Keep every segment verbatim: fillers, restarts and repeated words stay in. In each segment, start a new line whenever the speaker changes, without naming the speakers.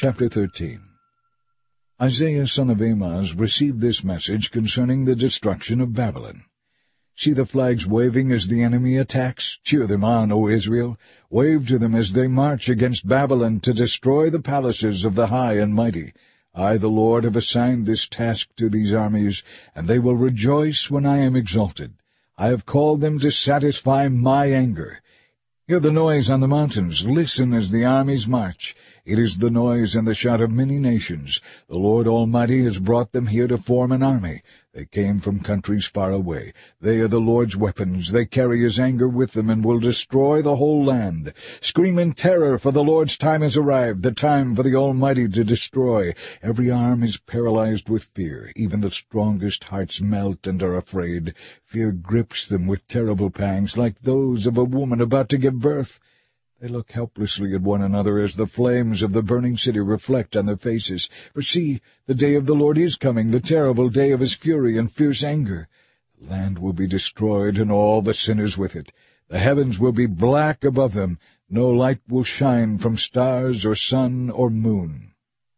Chapter thirteen. Isaiah son of Amoz received this message concerning the destruction of Babylon. See the flags waving as the enemy attacks. Cheer them on, O Israel. Wave to them as they march against Babylon to destroy the palaces of the high and mighty. I, the Lord, have assigned this task to these armies, and they will rejoice when I am exalted. I have called them to satisfy my anger. Hear the noise on the mountains. Listen as the armies march. It is the noise and the shout of many nations. The Lord Almighty has brought them here to form an army. They came from countries far away. They are the Lord's weapons. They carry his anger with them and will destroy the whole land. Scream in terror, for the Lord's time has arrived, the time for the Almighty to destroy. Every arm is paralyzed with fear. Even the strongest hearts melt and are afraid. Fear grips them with terrible pangs, like those of a woman about to give birth. They look helplessly at one another as the flames of the burning city reflect on their faces. For see, the day of the Lord is coming, the terrible day of his fury and fierce anger. The land will be destroyed, and all the sinners with it. The heavens will be black above them. No light will shine from stars or sun or moon.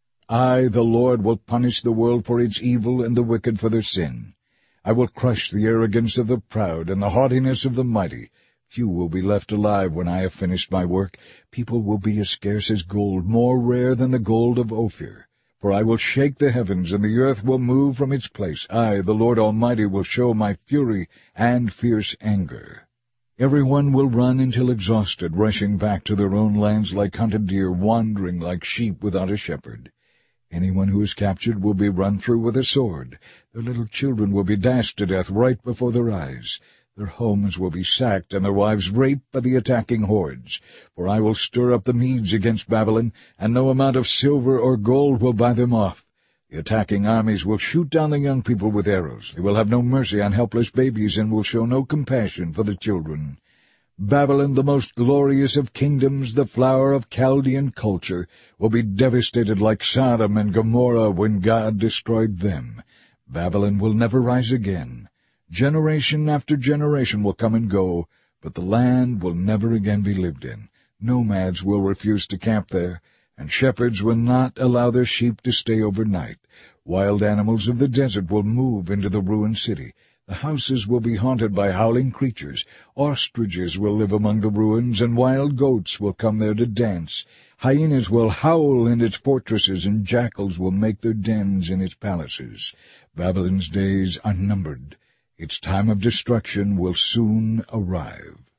I, the Lord, will punish the world for its evil and the wicked for their sin. I will crush the arrogance of the proud and the haughtiness of the mighty. Few will be left alive when I have finished my work. People will be as scarce as gold, more rare than the gold of Ophir. For I will shake the heavens, and the earth will move from its place. I, the Lord Almighty, will show my fury and fierce anger. Every one will run until exhausted, rushing back to their own lands like hunted deer, wandering like sheep without a shepherd. Anyone who is captured will be run through with a sword. Their little children will be dashed to death right before their eyes. Their homes will be sacked, and their wives raped by the attacking hordes. For I will stir up the Medes against Babylon, and no amount of silver or gold will buy them off. The attacking armies will shoot down the young people with arrows. They will have no mercy on helpless babies, and will show no compassion for the children. Babylon, the most glorious of kingdoms, the flower of Chaldean culture, will be devastated like Sodom and Gomorrah when God destroyed them. Babylon will never rise again. Generation after generation will come and go, but the land will never again be lived in. Nomads will refuse to camp there, and shepherds will not allow their sheep to stay overnight. Wild animals of the desert will move into the ruined city. The houses will be haunted by howling creatures. Ostriches will live among the ruins, and wild goats will come there to dance. Hyenas will howl in its fortresses, and jackals will make their dens in its palaces. Babylon's days are numbered. Its time of destruction will soon arrive.